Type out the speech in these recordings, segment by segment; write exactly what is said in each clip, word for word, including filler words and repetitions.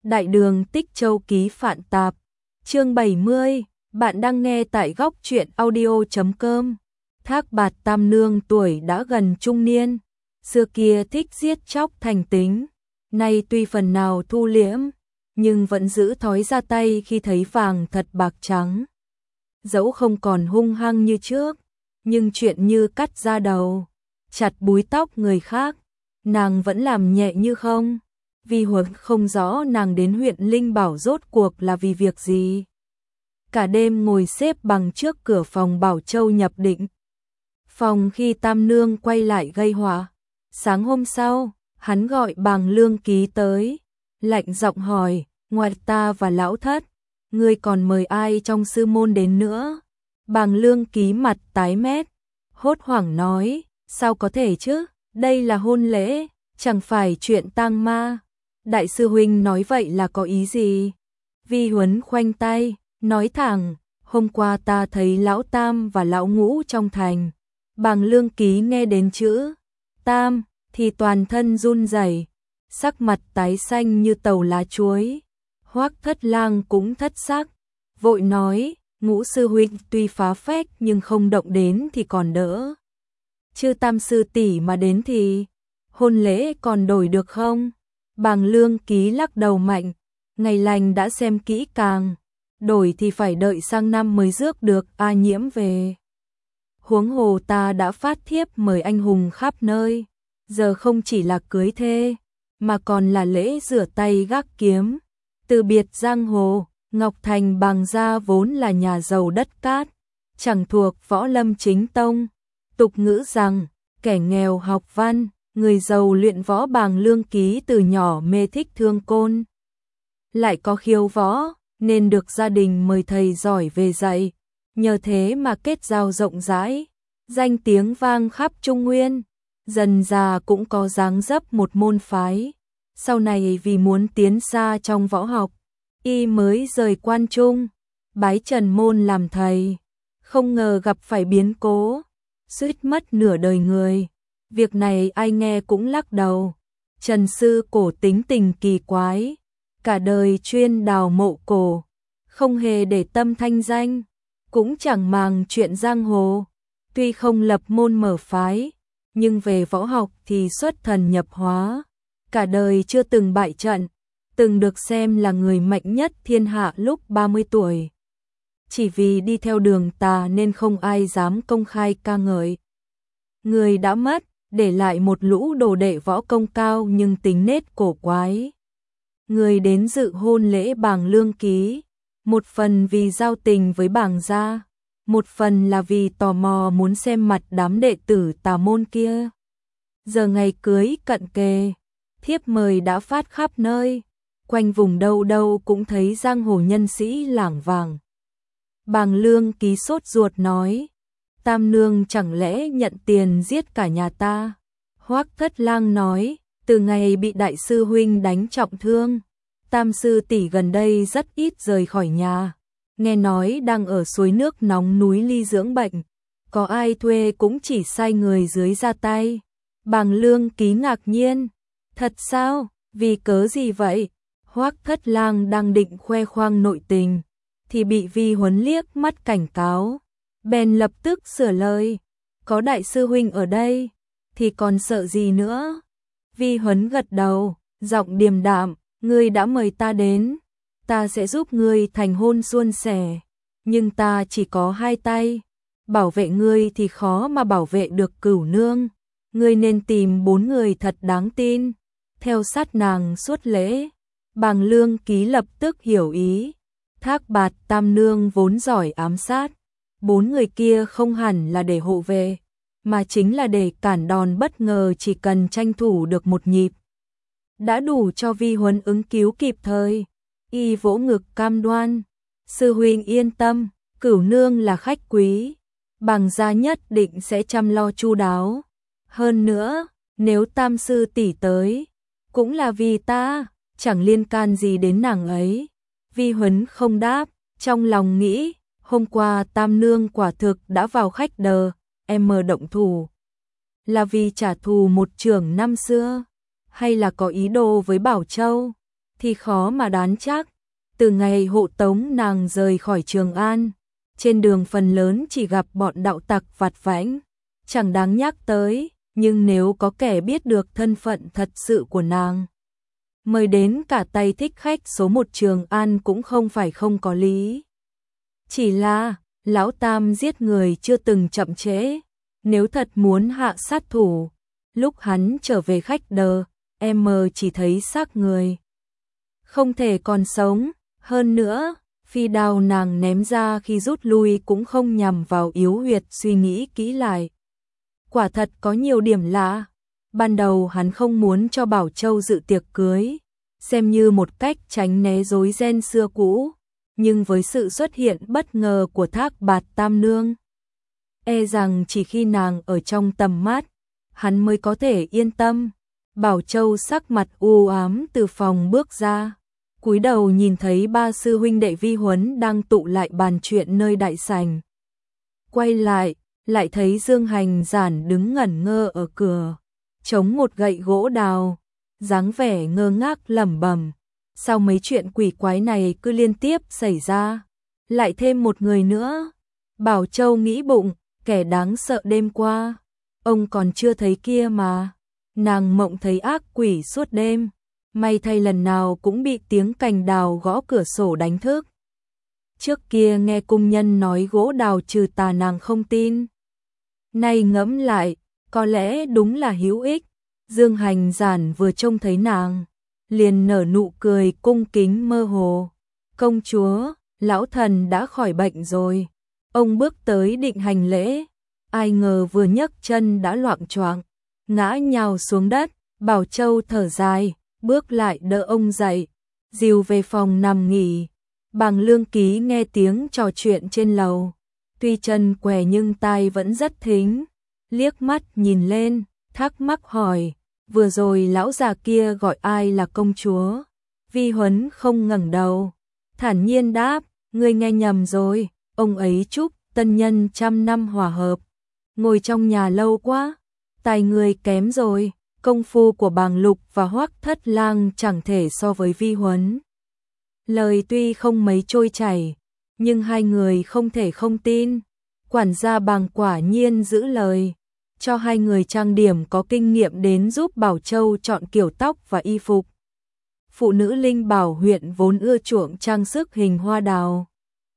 Đại đường Tích Châu ký Phạn Tạp, chương bảy mươi, bạn đang nghe tại góc truyện audio chấm com. Thác Bạt Tam Nương tuổi đã gần trung niên, xưa kia thích giết chóc thành tính, nay tuy phần nào thu liễm, nhưng vẫn giữ thói ra tay khi thấy vàng thật bạc trắng. Dẫu không còn hung hăng như trước, nhưng chuyện như cắt da đầu, chặt búi tóc người khác, nàng vẫn làm nhẹ như không. Vi Huấn không rõ nàng đến huyện Linh Bảo rốt cuộc là vì việc gì. Cả đêm ngồi xếp bằng trước cửa phòng Bảo Châu nhập định. Phòng khi Tam Nương quay lại gây họa. Sáng hôm sau, hắn gọi Bàng Lương Ký tới, lạnh giọng hỏi, ngoài ta và lão thất, ngươi còn mời ai trong sư môn đến nữa? Bàng Lương Ký mặt tái mét, hốt hoảng nói, sao có thể chứ, đây là hôn lễ, chẳng phải chuyện tang ma. Đại sư huynh nói vậy là có ý gì? Vi Huấn khoanh tay, nói thẳng, hôm qua ta thấy lão Tam và lão Ngũ trong thành. Bàng Lương Ký nghe đến chữ Tam thì toàn thân run rẩy, sắc mặt tái xanh như tàu lá chuối. Hoắc Thất Lang cũng thất sắc, vội nói, Ngũ sư huynh tuy phá phách nhưng không động đến thì còn đỡ. Chứ Tam sư tỷ mà đến thì hôn lễ còn đổi được không? Bàng Lương Ký lắc đầu mạnh, ngày lành đã xem kỹ càng, đổi thì phải đợi sang năm mới rước được A Nhiễm về. Huống hồ ta đã phát thiếp mời anh hùng khắp nơi, giờ không chỉ là cưới thê, mà còn là lễ rửa tay gác kiếm. Từ biệt giang hồ, Ngọc Thành Bàng gia vốn là nhà giàu đất cát, chẳng thuộc võ lâm chính tông. Tục ngữ rằng, kẻ nghèo học văn, người giàu luyện võ. Bàng Lương Ký từ nhỏ mê thích thương côn, lại có khiếu võ, nên được gia đình mời thầy giỏi về dạy, nhờ thế mà kết giao rộng rãi, danh tiếng vang khắp Trung Nguyên, dần già cũng có dáng dấp một môn phái. Sau này vì muốn tiến xa trong võ học, y mới rời Quan Trung, bái Trần môn làm thầy, không ngờ gặp phải biến cố, suýt mất nửa đời người. Việc này ai nghe cũng lắc đầu. Trần sư cổ tính tình kỳ quái, cả đời chuyên đào mộ cổ, không hề để tâm thanh danh, cũng chẳng màng chuyện giang hồ. Tuy không lập môn mở phái, nhưng về võ học thì xuất thần nhập hóa, cả đời chưa từng bại trận, từng được xem là người mạnh nhất thiên hạ lúc ba mươi tuổi. Chỉ vì đi theo đường tà nên không ai dám công khai ca ngợi. Người đã mất, để lại một lũ đồ đệ võ công cao nhưng tính nết cổ quái. Người đến dự hôn lễ Bàng Lương Ký, một phần vì giao tình với Bàng gia, một phần là vì tò mò muốn xem mặt đám đệ tử tà môn kia. Giờ ngày cưới cận kề, thiếp mời đã phát khắp nơi, quanh vùng đâu đâu cũng thấy giang hồ nhân sĩ lảng vảng. Bàng Lương Ký sốt ruột nói, Tam nương chẳng lẽ nhận tiền giết cả nhà ta? Hoắc Thất Lang nói, từ ngày bị đại sư huynh đánh trọng thương, Tam sư tỷ gần đây rất ít rời khỏi nhà, nghe nói đang ở suối nước nóng núi Ly dưỡng bệnh, có ai thuê cũng chỉ sai người dưới ra tay. Bàng Lương Ký ngạc nhiên, thật sao, vì cớ gì vậy? Hoắc Thất Lang đang định khoe khoang nội tình, thì bị Vi Huấn liếc mắt cảnh cáo, bèn lập tức sửa lời, có đại sư huynh ở đây, thì còn sợ gì nữa? Vi Huấn gật đầu, giọng điềm đạm, ngươi đã mời ta đến, ta sẽ giúp ngươi thành hôn suôn sẻ, nhưng ta chỉ có hai tay, bảo vệ ngươi thì khó mà bảo vệ được Cửu nương, ngươi nên tìm bốn người thật đáng tin, theo sát nàng suốt lễ. Bàng Lương Ký lập tức hiểu ý, Thác Bạt Tam nương vốn giỏi ám sát, bốn người kia không hẳn là để hộ vệ, mà chính là để cản đòn bất ngờ, chỉ cần tranh thủ được một nhịp, đã đủ cho Vi Huấn ứng cứu kịp thời. Y vỗ ngực cam đoan, sư huynh yên tâm, Cửu nương là khách quý, Bàng gia nhất định sẽ chăm lo chu đáo. Hơn nữa, nếu Tam sư tỷ tới, cũng là vì ta, chẳng liên can gì đến nàng ấy. Vi Huấn không đáp, trong lòng nghĩ, hôm qua Tam nương quả thực đã vào khách đờ, em mờ động thủ. Là vì trả thù một trưởng năm xưa, hay là có ý đồ với Bảo Châu? thì khó mà đoán chắc. Từ ngày hộ tống nàng rời khỏi Trường An, trên đường phần lớn chỉ gặp bọn đạo tặc vặt vãnh, chẳng đáng nhắc tới, nhưng nếu có kẻ biết được thân phận thật sự của nàng, mời đến cả tay thích khách số một Trường An cũng không phải không có lý. Chỉ là, Lão Tam giết người chưa từng chậm trễ, nếu thật muốn hạ sát thủ, lúc hắn trở về khách đờ, em chỉ thấy xác người, không thể còn sống. Hơn nữa, phi đao nàng ném ra khi rút lui cũng không nhằm vào yếu huyệt, suy nghĩ kỹ lại, quả thật có nhiều điểm lạ. Ban đầu hắn không muốn cho Bảo Châu dự tiệc cưới, xem như một cách tránh né rối ren xưa cũ, nhưng với sự xuất hiện bất ngờ của Thác Bạt Tam Nương, e rằng chỉ khi nàng ở trong tầm mắt, hắn mới có thể yên tâm. Bảo Châu sắc mặt u ám từ phòng bước ra, cúi đầu nhìn thấy ba sư huynh đệ Vi Huấn đang tụ lại bàn chuyện nơi đại sảnh. Quay lại, lại thấy Dương Hành Giản đứng ngẩn ngơ ở cửa, chống một gậy gỗ đào, dáng vẻ ngơ ngác lẩm bẩm, sao mấy chuyện quỷ quái này cứ liên tiếp xảy ra, lại thêm một người nữa. Bảo Châu nghĩ bụng, kẻ đáng sợ đêm qua, ông còn chưa thấy kia mà, nàng mộng thấy ác quỷ suốt đêm, may thay lần nào cũng bị tiếng cành đào gõ cửa sổ đánh thức. Trước kia nghe cung nhân nói gỗ đào trừ tà nàng không tin, nay ngẫm lại, có lẽ đúng là hữu ích. Dương Hành Giản vừa trông thấy nàng, liền nở nụ cười cung kính mơ hồ. Công chúa, lão thần đã khỏi bệnh rồi. Ông bước tới định hành lễ, ai ngờ vừa nhấc chân đã loạng choạng, ngã nhào xuống đất. Bảo Châu thở dài, bước lại đỡ ông dậy, dìu về phòng nằm nghỉ. Bàng Lương Ký nghe tiếng trò chuyện trên lầu, tuy chân què nhưng tai vẫn rất thính, liếc mắt nhìn lên, thắc mắc hỏi, vừa rồi lão già kia gọi ai là công chúa? Vi Huấn không ngẩng đầu, thản nhiên đáp, ngươi nghe nhầm rồi, ông ấy chúc tân nhân trăm năm hòa hợp. Ngồi trong nhà lâu quá, tài người kém rồi, công phu của Bàng Lục và Hoắc Thất Lang chẳng thể so với Vi Huấn. Lời tuy không mấy trôi chảy, nhưng hai người không thể không tin. Quản gia Bàng quả nhiên giữ lời, cho hai người trang điểm có kinh nghiệm đến giúp Bảo Châu chọn kiểu tóc và y phục. Phụ nữ Linh Bảo huyện vốn ưa chuộng trang sức hình hoa đào,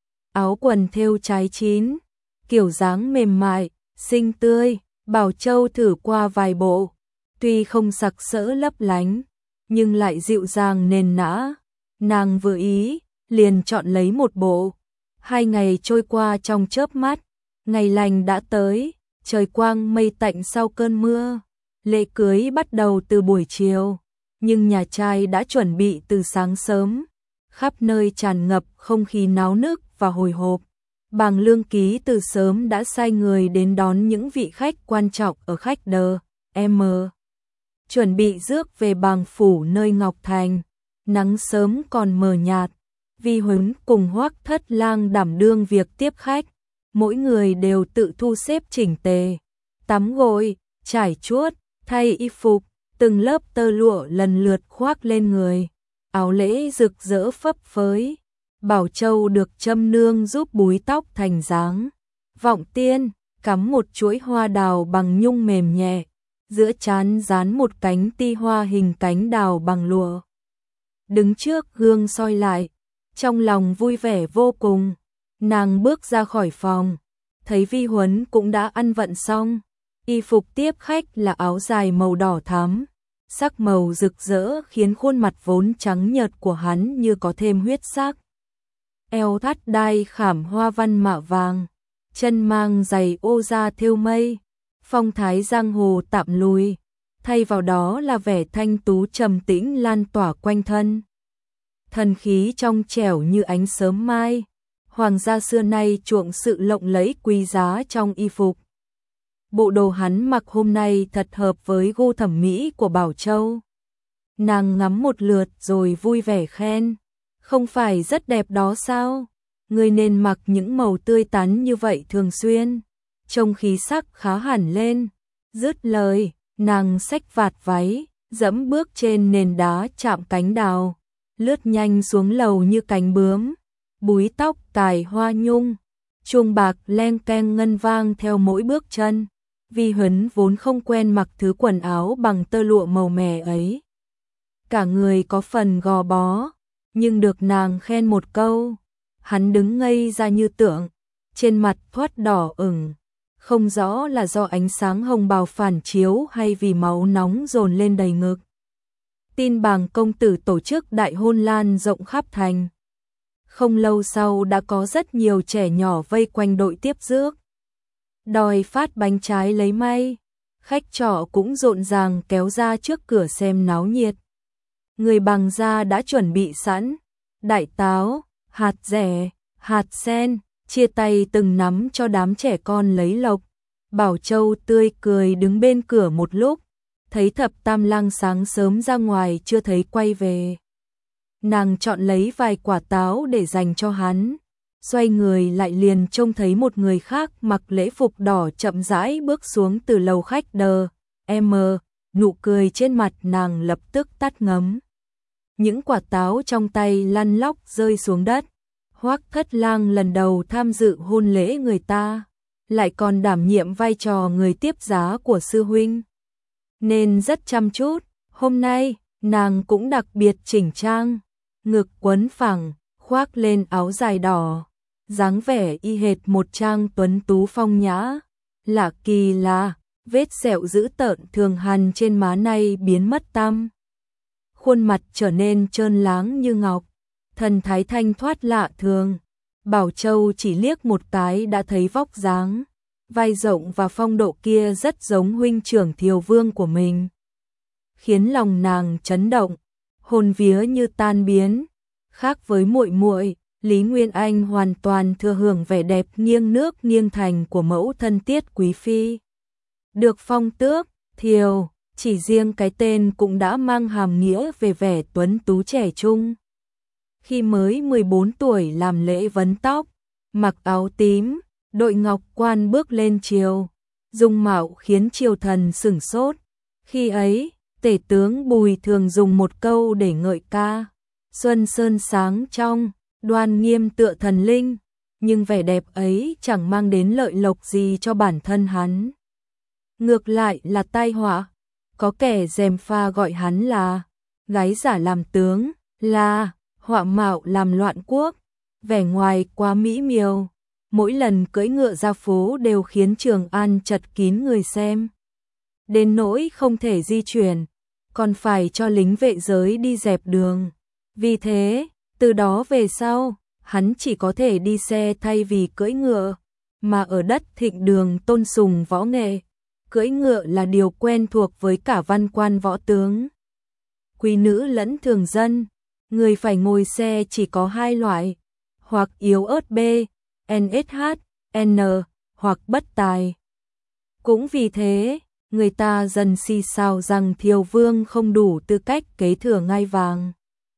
áo quần thêu trái chín, kiểu dáng mềm mại, xinh tươi. Bảo Châu thử qua vài bộ, tuy không sặc sỡ lấp lánh, nhưng lại dịu dàng nền nã. Nàng vừa ý, liền chọn lấy một bộ. Hai ngày trôi qua trong chớp mắt, ngày lành đã tới, trời quang mây tạnh sau cơn mưa. Lễ cưới bắt đầu từ buổi chiều, nhưng nhà trai đã chuẩn bị từ sáng sớm, khắp nơi tràn ngập không khí náo nức và hồi hộp. Bàng Lương Ký từ sớm đã sai người đến đón những vị khách quan trọng ở khách đờ, em chuẩn bị rước về Bàng phủ nơi Ngọc Thành. Nắng sớm còn mờ nhạt, Vi Huấn cùng Hoắc Thất Lang đảm đương việc tiếp khách, mỗi người đều tự thu xếp chỉnh tề, tắm gội, trải chuốt, thay y phục, từng lớp tơ lụa lần lượt khoác lên người, áo lễ rực rỡ phấp phới. Bảo Châu được châm nương giúp búi tóc thành dáng vọng tiên, cắm một chuỗi hoa đào bằng nhung mềm nhẹ, giữa trán dán một cánh ti hoa hình cánh đào bằng lụa. Đứng trước gương soi lại, trong lòng vui vẻ vô cùng. Nàng bước ra khỏi phòng, thấy Vi Huấn cũng đã ăn vận xong. Y phục tiếp khách là áo dài màu đỏ thắm, sắc màu rực rỡ khiến khuôn mặt vốn trắng nhợt của hắn như có thêm huyết sắc. Eo thắt đai khảm hoa văn mạ vàng, chân mang giày ô da thêu mây, phong thái giang hồ tạm lùi, thay vào đó là vẻ thanh tú trầm tĩnh lan tỏa quanh thân. Thần khí trong trẻo như ánh sớm mai, hoàng gia xưa nay chuộng sự lộng lẫy quý giá trong y phục. Bộ đồ hắn mặc hôm nay thật hợp với gu thẩm mỹ của Bảo Châu. Nàng ngắm một lượt rồi vui vẻ khen, không phải rất đẹp đó sao? Ngươi nên mặc những màu tươi tắn như vậy thường xuyên, trông khí sắc khá hẳn lên. Dứt lời, nàng xách vạt váy, dẫm bước trên nền đá chạm cánh đào, lướt nhanh xuống lầu như cánh bướm, búi tóc cài hoa nhung, chuông bạc leng keng ngân vang theo mỗi bước chân. Vi Huấn vốn không quen mặc thứ quần áo bằng tơ lụa màu mè ấy. Cả người có phần gò bó, nhưng được nàng khen một câu, hắn đứng ngây ra như tượng, trên mặt thoát đỏ ửng, không rõ là do ánh sáng hồng bào phản chiếu hay vì máu nóng dồn lên đầy ngực. Tin Bàng công tử tổ chức đại hôn lan rộng khắp thành. Không lâu sau đã có rất nhiều trẻ nhỏ vây quanh đội tiếp rước, đòi phát bánh trái lấy may. Khách trọ cũng rộn ràng kéo ra trước cửa xem náo nhiệt. Người Bàng gia đã chuẩn bị sẵn đại táo, hạt dẻ, hạt sen, chia tay từng nắm cho đám trẻ con lấy lộc. Bảo Châu tươi cười đứng bên cửa một lúc, thấy Thập Tam Lang sáng sớm ra ngoài chưa thấy quay về. Nàng chọn lấy vài quả táo để dành cho hắn, xoay người lại liền trông thấy một người khác mặc lễ phục đỏ chậm rãi bước xuống từ lầu khách đờ, em, nụ cười trên mặt nàng lập tức tắt ngấm. Những quả táo trong tay lăn lóc rơi xuống đất. Hoắc Thất Lang lần đầu tham dự hôn lễ người ta, lại còn đảm nhiệm vai trò người tiếp giá của sư huynh, nên rất chăm chút. Hôm nay, nàng cũng đặc biệt chỉnh trang, ngực quấn phẳng, khoác lên áo dài đỏ, dáng vẻ y hệt một trang tuấn tú phong nhã. Lạ kỳ là, vết sẹo dữ tợn thường hằn trên má nay biến mất tăm. Khuôn mặt trở nên trơn láng như ngọc, thần thái thanh thoát lạ thường. Bảo Châu chỉ liếc một cái đã thấy vóc dáng, vai rộng và phong độ kia rất giống huynh trưởng Thiều Vương của mình, khiến lòng nàng chấn động, hồn vía như tan biến. Khác với muội muội, Lý Nguyên Anh hoàn toàn thừa hưởng vẻ đẹp nghiêng nước nghiêng thành của mẫu thân Tiết quý phi. Được phong tước, Thiều, chỉ riêng cái tên cũng đã mang hàm nghĩa về vẻ tuấn tú trẻ trung. Khi mới mười bốn tuổi làm lễ vấn tóc, mặc áo tím, đội ngọc quan bước lên triều, dung mạo khiến triều thần sửng sốt. Khi ấy, tể tướng Bùi thường dùng một câu để ngợi ca: xuân sơn sáng trong, đoan nghiêm tựa thần linh. Nhưng vẻ đẹp ấy chẳng mang đến lợi lộc gì cho bản thân hắn, ngược lại là tai họa. Có kẻ gièm pha gọi hắn là gái giả làm tướng, là họa mạo làm loạn quốc. Vẻ ngoài quá mỹ miều, mỗi lần cưỡi ngựa ra phố đều khiến Trường An chật kín người xem, đến nỗi không thể di chuyển, còn phải cho lính vệ giới đi dẹp đường. Vì thế, từ đó về sau, hắn chỉ có thể đi xe thay vì cưỡi ngựa, mà ở đất Thịnh Đường tôn sùng võ nghệ, cưỡi ngựa là điều quen thuộc với cả văn quan võ tướng, quý nữ lẫn thường dân. Người phải ngồi xe chỉ có hai loại, hoặc yếu ớt B, en ét hát, N, hoặc bất tài. Cũng vì thế, người ta dần xì xào rằng Thiều Vương không đủ tư cách kế thừa ngai vàng.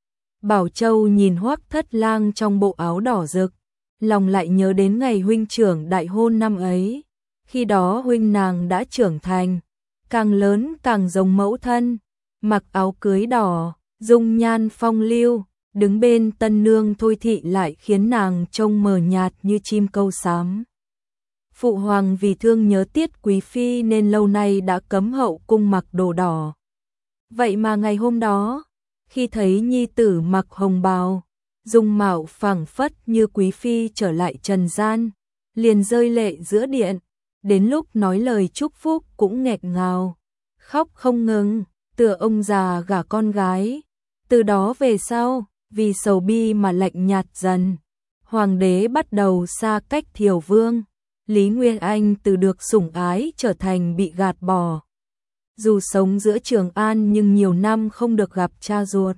Bảo Châu nhìn Hoắc Thất Lang trong bộ áo đỏ rực, lòng lại nhớ đến ngày huynh trưởng đại hôn năm ấy. Khi đó huynh nàng đã trưởng thành, càng lớn càng giống mẫu thân, mặc áo cưới đỏ, dung nhan phong lưu, đứng bên tân nương Thôi Thị lại khiến nàng trông mờ nhạt như chim câu xám. Phụ hoàng vì thương nhớ Tiết quý phi nên lâu nay đã cấm hậu cung mặc đồ đỏ. Vậy mà ngày hôm đó, khi thấy nhi tử mặc hồng bào, dung mạo phảng phất như quý phi trở lại trần gian, liền rơi lệ giữa điện, đến lúc nói lời chúc phúc cũng nghẹn ngào, khóc không ngừng, tựa ông già gả con gái. Từ đó về sau, vì sầu bi mà lạnh nhạt dần, hoàng đế bắt đầu xa cách Thiều Vương. Lý Nguyên Anh từ được sủng ái trở thành bị gạt bỏ. Dù sống giữa Trường An nhưng nhiều năm không được gặp cha ruột.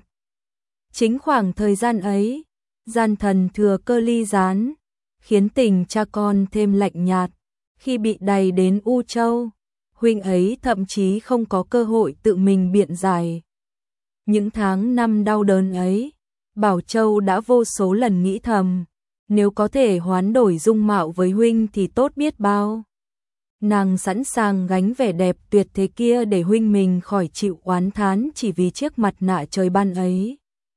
Chính khoảng thời gian ấy, gian thần thừa cơ ly gián, khiến tình cha con thêm lạnh nhạt. Khi bị đày đến U Châu, huynh ấy thậm chí không có cơ hội tự mình biện giải. Những tháng năm đau đớn ấy, Bảo Châu đã vô số lần nghĩ thầm, nếu có thể hoán đổi dung mạo với huynh thì tốt biết bao. Nàng sẵn sàng gánh vẻ đẹp tuyệt thế kia để huynh mình khỏi chịu oán thán chỉ vì chiếc mặt nạ trời ban ấy.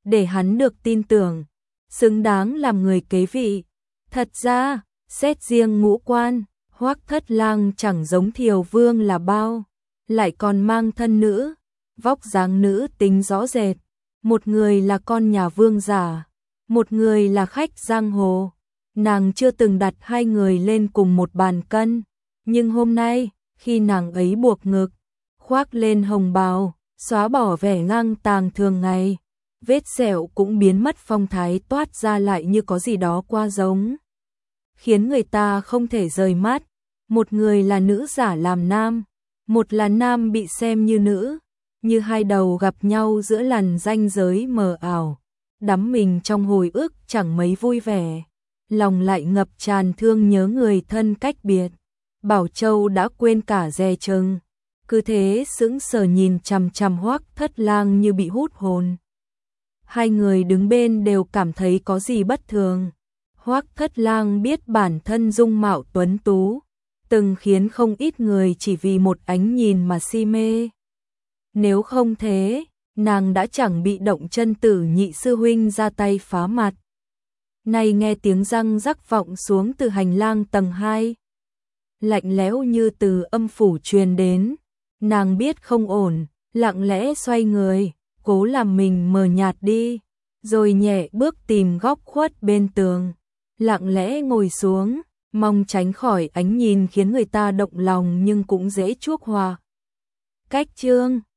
để hắn được tin tưởng, xứng đáng làm người kế vị. Thật ra, xét riêng ngũ quan, Hoắc Thất Lang chẳng giống Thiều Vương là bao, lại còn mang thân nữ, vóc dáng nữ tính rõ rệt. Một người là con nhà vương giả, một người là khách giang hồ. Nàng chưa từng đặt hai người lên cùng một bàn cân, nhưng hôm nay, khi nàng ấy buộc ngực, khoác lên hồng bào, xóa bỏ vẻ ngang tàng thường ngày, vết sẹo cũng biến mất, phong thái toát ra lại như có gì đó qua giống, khiến người ta không thể rời mắt. Một người là nữ giả làm nam, một là nam bị xem như nữ, như hai đầu gặp nhau giữa làn ranh giới mờ ảo, đắm mình trong hồi ức chẳng mấy vui vẻ, lòng lại ngập tràn thương nhớ người thân cách biệt. Bảo Châu đã quên cả dè chừng, cứ thế sững sờ nhìn chằm chằm Hoắc Thất Lang như bị hút hồn. Hai người đứng bên đều cảm thấy có gì bất thường. Hoắc Thất Lang biết bản thân dung mạo tuấn tú, từng khiến không ít người chỉ vì một ánh nhìn mà si mê. Nếu không thế, nàng đã chẳng bị Động Chân Tử nhị sư huynh ra tay phá mặt. Nay nghe tiếng răng rắc vọng xuống từ hành lang tầng hai, lạnh lẽo như từ âm phủ truyền đến, nàng biết không ổn, lặng lẽ xoay người, cố làm mình mờ nhạt đi, rồi nhẹ bước tìm góc khuất bên tường, lặng lẽ ngồi xuống, mong tránh khỏi ánh nhìn khiến người ta động lòng nhưng cũng dễ chuốc hoa. Cách chương